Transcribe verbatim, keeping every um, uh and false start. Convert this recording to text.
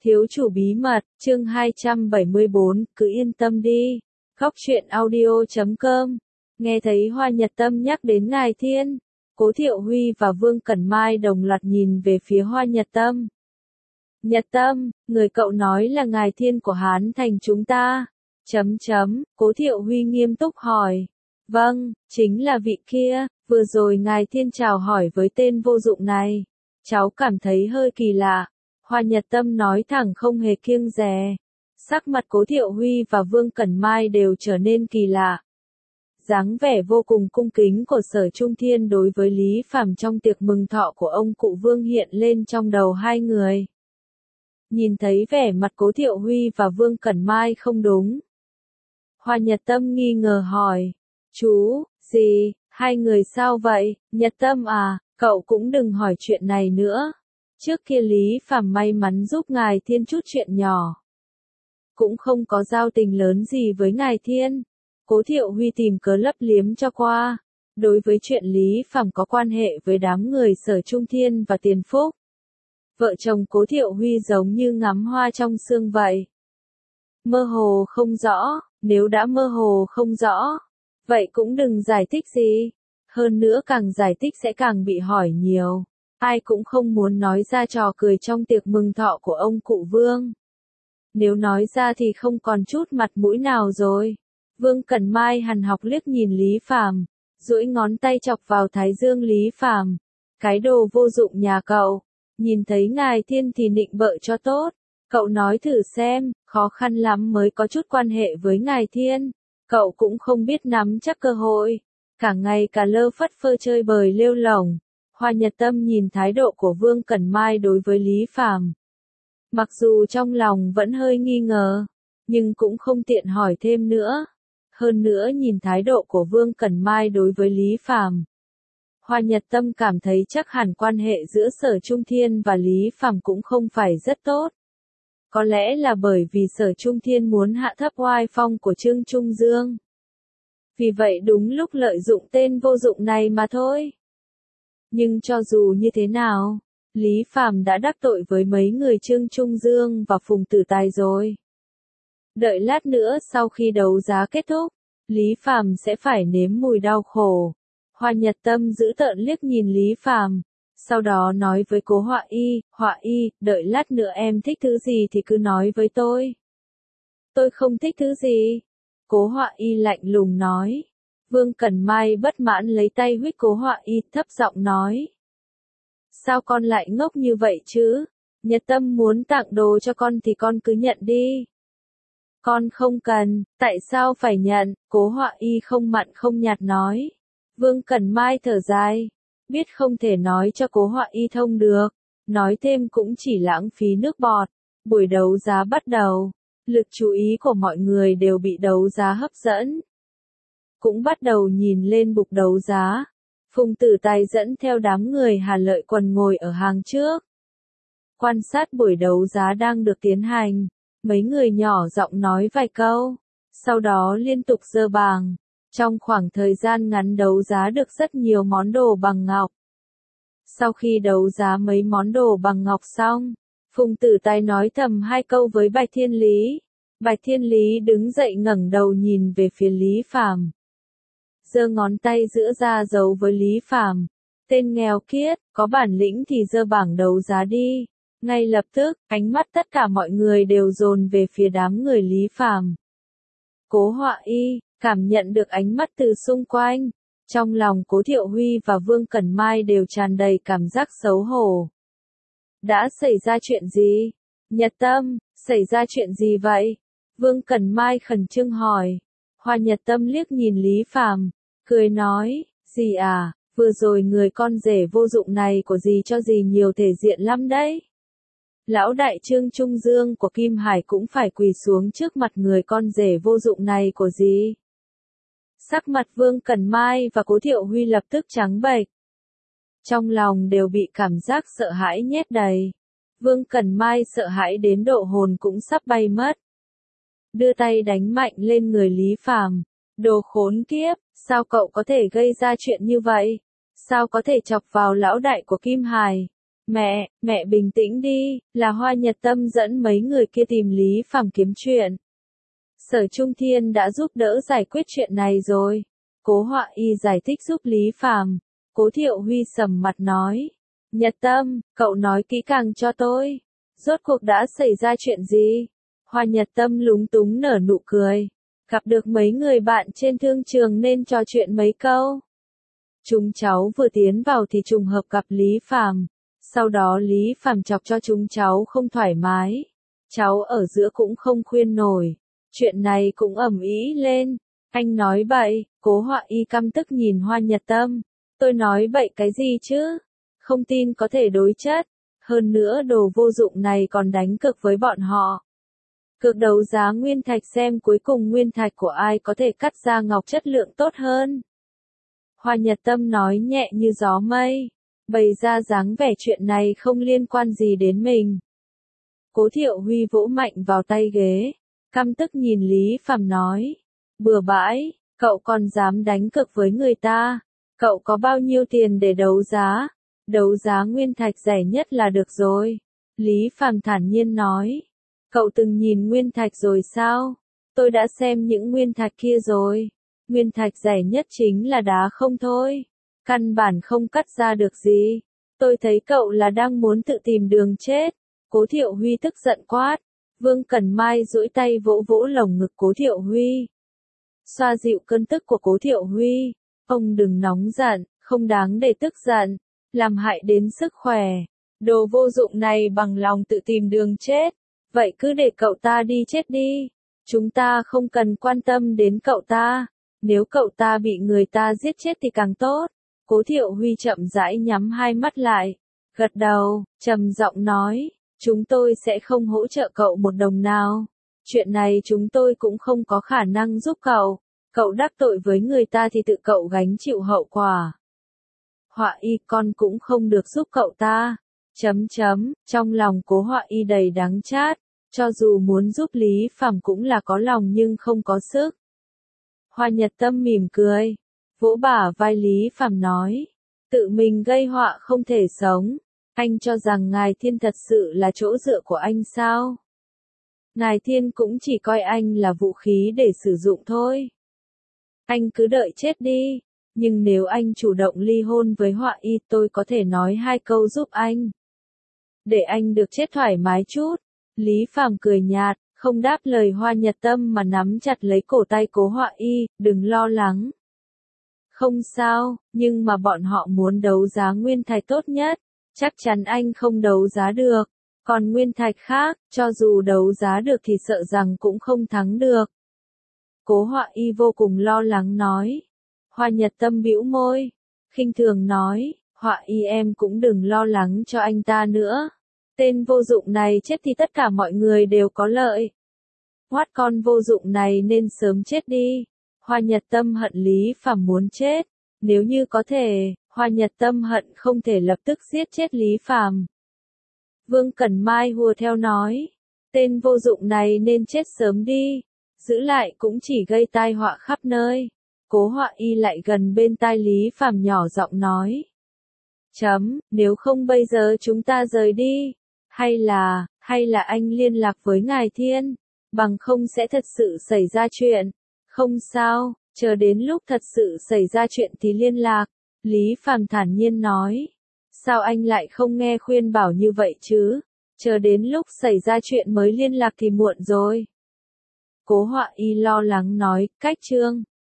Thiếu chủ bí mật, chương hai trăm bảy mươi bốn, cứ yên tâm đi. Góc truyện audio chấm com. Nghe thấy Hoa Nhật Tâm nhắc đến Ngài Thiên, Cố Thiệu Huy và Vương Cẩn Mai đồng loạt nhìn về phía Hoa Nhật Tâm. Nhật Tâm, người cậu nói là Ngài Thiên của Hán Thành chúng ta. Chấm chấm, Cố Thiệu Huy nghiêm túc hỏi. Vâng, chính là vị kia, vừa rồi Ngài Thiên chào hỏi với tên vô dụng này. Cháu cảm thấy hơi kỳ lạ. Hoa Nhật Tâm nói thẳng không hề kiêng dè. Sắc mặt Cố Thiệu Huy và Vương Cẩn Mai đều trở nên kỳ lạ. Dáng vẻ vô cùng cung kính của Sở Trung Thiên đối với Lý Phàm trong tiệc mừng thọ của ông cụ Vương hiện lên trong đầu hai người. Nhìn thấy vẻ mặt Cố Thiệu Huy và Vương Cẩn Mai không đúng. Hoa Nhật Tâm nghi ngờ hỏi. Chú, gì, hai người sao vậy? Nhật Tâm à, cậu cũng đừng hỏi chuyện này nữa. Trước kia Lý Phàm may mắn giúp Ngài Thiên chút chuyện nhỏ. Cũng không có giao tình lớn gì với Ngài Thiên. Cố Thiệu Huy tìm cớ lấp liếm cho qua. Đối với chuyện Lý Phàm có quan hệ với đám người Sở Trung Thiên và Tiền Phúc. Vợ chồng Cố Thiệu Huy giống như ngắm hoa trong sương vậy. Mơ hồ không rõ, nếu đã mơ hồ không rõ, vậy cũng đừng giải thích gì. Hơn nữa càng giải thích sẽ càng bị hỏi nhiều. Ai cũng không muốn nói ra trò cười trong tiệc mừng thọ của ông cụ Vương. Nếu nói ra thì không còn chút mặt mũi nào rồi. Vương Cẩn Mai hằn học liếc nhìn Lý Phàm, duỗi ngón tay chọc vào thái dương Lý Phàm. Cái đồ vô dụng nhà cậu, nhìn thấy Ngài Thiên thì nịnh bợ cho tốt. Cậu nói thử xem, khó khăn lắm mới có chút quan hệ với Ngài Thiên. Cậu cũng không biết nắm chắc cơ hội. Cả ngày cả lơ phất phơ chơi bời lêu lổng. Hoa Nhật Tâm nhìn thái độ của Vương Cẩn Mai đối với Lý Phàm. Mặc dù trong lòng vẫn hơi nghi ngờ, nhưng cũng không tiện hỏi thêm nữa. Hơn nữa nhìn thái độ của Vương Cẩn Mai đối với Lý Phàm. Hoa Nhật Tâm cảm thấy chắc hẳn quan hệ giữa Sở Trung Thiên và Lý Phàm cũng không phải rất tốt. Có lẽ là bởi vì Sở Trung Thiên muốn hạ thấp oai phong của Trương Trung Dương. Vì vậy đúng lúc lợi dụng tên vô dụng này mà thôi. Nhưng cho dù như thế nào, Lý Phàm đã đắc tội với mấy người Trương Trung Dương và Phùng Tử Tài rồi. Đợi lát nữa sau khi đấu giá kết thúc, Lý Phàm sẽ phải nếm mùi đau khổ. Hoa Nhật Tâm giữ tợn liếc nhìn Lý Phàm, sau đó nói với Cố Họa Y, Họa Y, đợi lát nữa em thích thứ gì thì cứ nói với tôi. Tôi không thích thứ gì. Cố Họa Y lạnh lùng nói. Vương Cẩn Mai bất mãn lấy tay huých Cố Họa Y thấp giọng nói. Sao con lại ngốc như vậy chứ? Nhật Tâm muốn tặng đồ cho con thì con cứ nhận đi. Con không cần, tại sao phải nhận? Cố Họa Y không mặn không nhạt nói. Vương Cẩn Mai thở dài. Biết không thể nói cho Cố Họa Y thông được. Nói thêm cũng chỉ lãng phí nước bọt. Buổi đấu giá bắt đầu. Lực chú ý của mọi người đều bị đấu giá hấp dẫn. Cũng bắt đầu nhìn lên bục đấu giá. Phùng Tử Tài dẫn theo đám người Hà Lợi Quần ngồi ở hàng trước. Quan sát buổi đấu giá đang được tiến hành. Mấy người nhỏ giọng nói vài câu. Sau đó liên tục giơ bảng. Trong khoảng thời gian ngắn đấu giá được rất nhiều món đồ bằng ngọc. Sau khi đấu giá mấy món đồ bằng ngọc xong, Phùng Tử Tài nói thầm hai câu với Bạch Thiên Lý. Bạch Thiên Lý đứng dậy ngẩng đầu nhìn về phía Lý Phàm. Giơ ngón tay giữa ra dấu với Lý Phàm. Tên nghèo kiết, có bản lĩnh thì giơ bảng đấu giá đi. Ngay lập tức, ánh mắt tất cả mọi người đều dồn về phía đám người Lý Phàm. Cố Họa Y cảm nhận được ánh mắt từ xung quanh. Trong lòng Cố Thiệu Huy và Vương Cẩn Mai đều tràn đầy cảm giác xấu hổ. Đã xảy ra chuyện gì? Nhật Tâm, xảy ra chuyện gì vậy? Vương Cẩn Mai khẩn trương hỏi. Hoa Nhật Tâm liếc nhìn Lý Phàm, cười nói, gì à, vừa rồi người con rể vô dụng này của dì cho dì nhiều thể diện lắm đấy. Lão đại Trương Trung Dương của Kim Hải cũng phải quỳ xuống trước mặt người con rể vô dụng này của dì. Sắc mặt Vương Cẩn Mai và Cố Thiệu Huy lập tức trắng bệch. Trong lòng đều bị cảm giác sợ hãi nhét đầy. Vương Cẩn Mai sợ hãi đến độ hồn cũng sắp bay mất. Đưa tay đánh mạnh lên người Lý Phàm. Đồ khốn kiếp, sao cậu có thể gây ra chuyện như vậy? Sao có thể chọc vào lão đại của Kim Hải? Mẹ, mẹ bình tĩnh đi, là Hoa Nhật Tâm dẫn mấy người kia tìm Lý Phàm kiếm chuyện. Sở Trung Thiên đã giúp đỡ giải quyết chuyện này rồi. Cố Họa Y giải thích giúp Lý Phàm. Cố Thiệu Huy sầm mặt nói. Nhật Tâm, cậu nói kỹ càng cho tôi. Rốt cuộc đã xảy ra chuyện gì? Hoa Nhật Tâm lúng túng nở nụ cười. Gặp được mấy người bạn trên thương trường nên trò chuyện mấy câu. Chúng cháu vừa tiến vào thì trùng hợp gặp Lý Phàm. Sau đó Lý Phàm chọc cho chúng cháu không thoải mái. Cháu ở giữa cũng không khuyên nổi. Chuyện này cũng ầm ĩ lên. Anh nói bậy, Cố Họa Y căm tức nhìn Hoa Nhật Tâm. Tôi nói bậy cái gì chứ? Không tin có thể đối chất. Hơn nữa đồ vô dụng này còn đánh cược với bọn họ. Cược đấu giá nguyên thạch xem cuối cùng nguyên thạch của ai có thể cắt ra ngọc chất lượng tốt hơn. Hoa Nhật Tâm nói nhẹ như gió mây. Bày ra dáng vẻ chuyện này không liên quan gì đến mình. Cố Thiệu Huy vỗ mạnh vào tay ghế. Căm tức nhìn Lý Phàm nói. Bừa bãi, cậu còn dám đánh cược với người ta. Cậu có bao nhiêu tiền để đấu giá? Đấu giá nguyên thạch rẻ nhất là được rồi. Lý Phàm thản nhiên nói. Cậu từng nhìn nguyên thạch rồi sao? Tôi đã xem những nguyên thạch kia rồi. Nguyên thạch rẻ nhất chính là đá không thôi. Căn bản không cắt ra được gì. Tôi thấy cậu là đang muốn tự tìm đường chết. Cố Thiệu Huy tức giận quát. Vương Cẩn Mai duỗi tay vỗ vỗ lồng ngực Cố Thiệu Huy. Xoa dịu cơn tức của Cố Thiệu Huy. Ông đừng nóng giận, không đáng để tức giận. Làm hại đến sức khỏe. Đồ vô dụng này bằng lòng tự tìm đường chết. Vậy cứ để cậu ta đi chết đi. Chúng ta không cần quan tâm đến cậu ta. Nếu cậu ta bị người ta giết chết thì càng tốt. Cố Thiệu Huy chậm rãi nhắm hai mắt lại. Gật đầu, trầm giọng nói. Chúng tôi sẽ không hỗ trợ cậu một đồng nào. Chuyện này chúng tôi cũng không có khả năng giúp cậu. Cậu đắc tội với người ta thì tự cậu gánh chịu hậu quả. Họa Y con cũng không được giúp cậu ta. Chấm chấm, trong lòng Cố Họa Y đầy đắng chát. Cho dù muốn giúp Lý Phàm cũng là có lòng nhưng không có sức. Hoa Nhật Tâm mỉm cười. Vỗ bả vai Lý Phàm nói. Tự mình gây họa không thể sống. Anh cho rằng Ngài Thiên thật sự là chỗ dựa của anh sao? Ngài Thiên cũng chỉ coi anh là vũ khí để sử dụng thôi. Anh cứ đợi chết đi. Nhưng nếu anh chủ động ly hôn với Họa Y tôi có thể nói hai câu giúp anh. Để anh được chết thoải mái chút. Lý Phàm cười nhạt, không đáp lời Hoa Nhật Tâm mà nắm chặt lấy cổ tay Cố Họa Y, đừng lo lắng. Không sao, nhưng mà bọn họ muốn đấu giá nguyên thạch tốt nhất. Chắc chắn anh không đấu giá được. Còn nguyên thạch khác, cho dù đấu giá được thì sợ rằng cũng không thắng được. Cố Họa Y vô cùng lo lắng nói. Hoa Nhật Tâm bĩu môi. Khinh thường nói, Họa Y em cũng đừng lo lắng cho anh ta nữa. Tên vô dụng này chết thì tất cả mọi người đều có lợi. Hoát con vô dụng này nên sớm chết đi. Hoa Nhật Tâm hận Lý Phàm muốn chết. Nếu như có thể, Hoa Nhật Tâm hận không thể lập tức giết chết Lý Phàm. Vương Cẩn Mai hùa theo nói. Tên vô dụng này nên chết sớm đi. Giữ lại cũng chỉ gây tai họa khắp nơi. Cố Họa Y lại gần bên tai Lý Phàm nhỏ giọng nói. Chấm, nếu không bây giờ chúng ta rời đi. Hay là, hay là anh liên lạc với Ngài Thiên. Bằng không sẽ thật sự xảy ra chuyện. Không sao, chờ đến lúc thật sự xảy ra chuyện thì liên lạc. Lý Phàm thản nhiên nói. Sao anh lại không nghe khuyên bảo như vậy chứ? Chờ đến lúc xảy ra chuyện mới liên lạc thì muộn rồi. Cố Họa Y lo lắng nói, cách chương.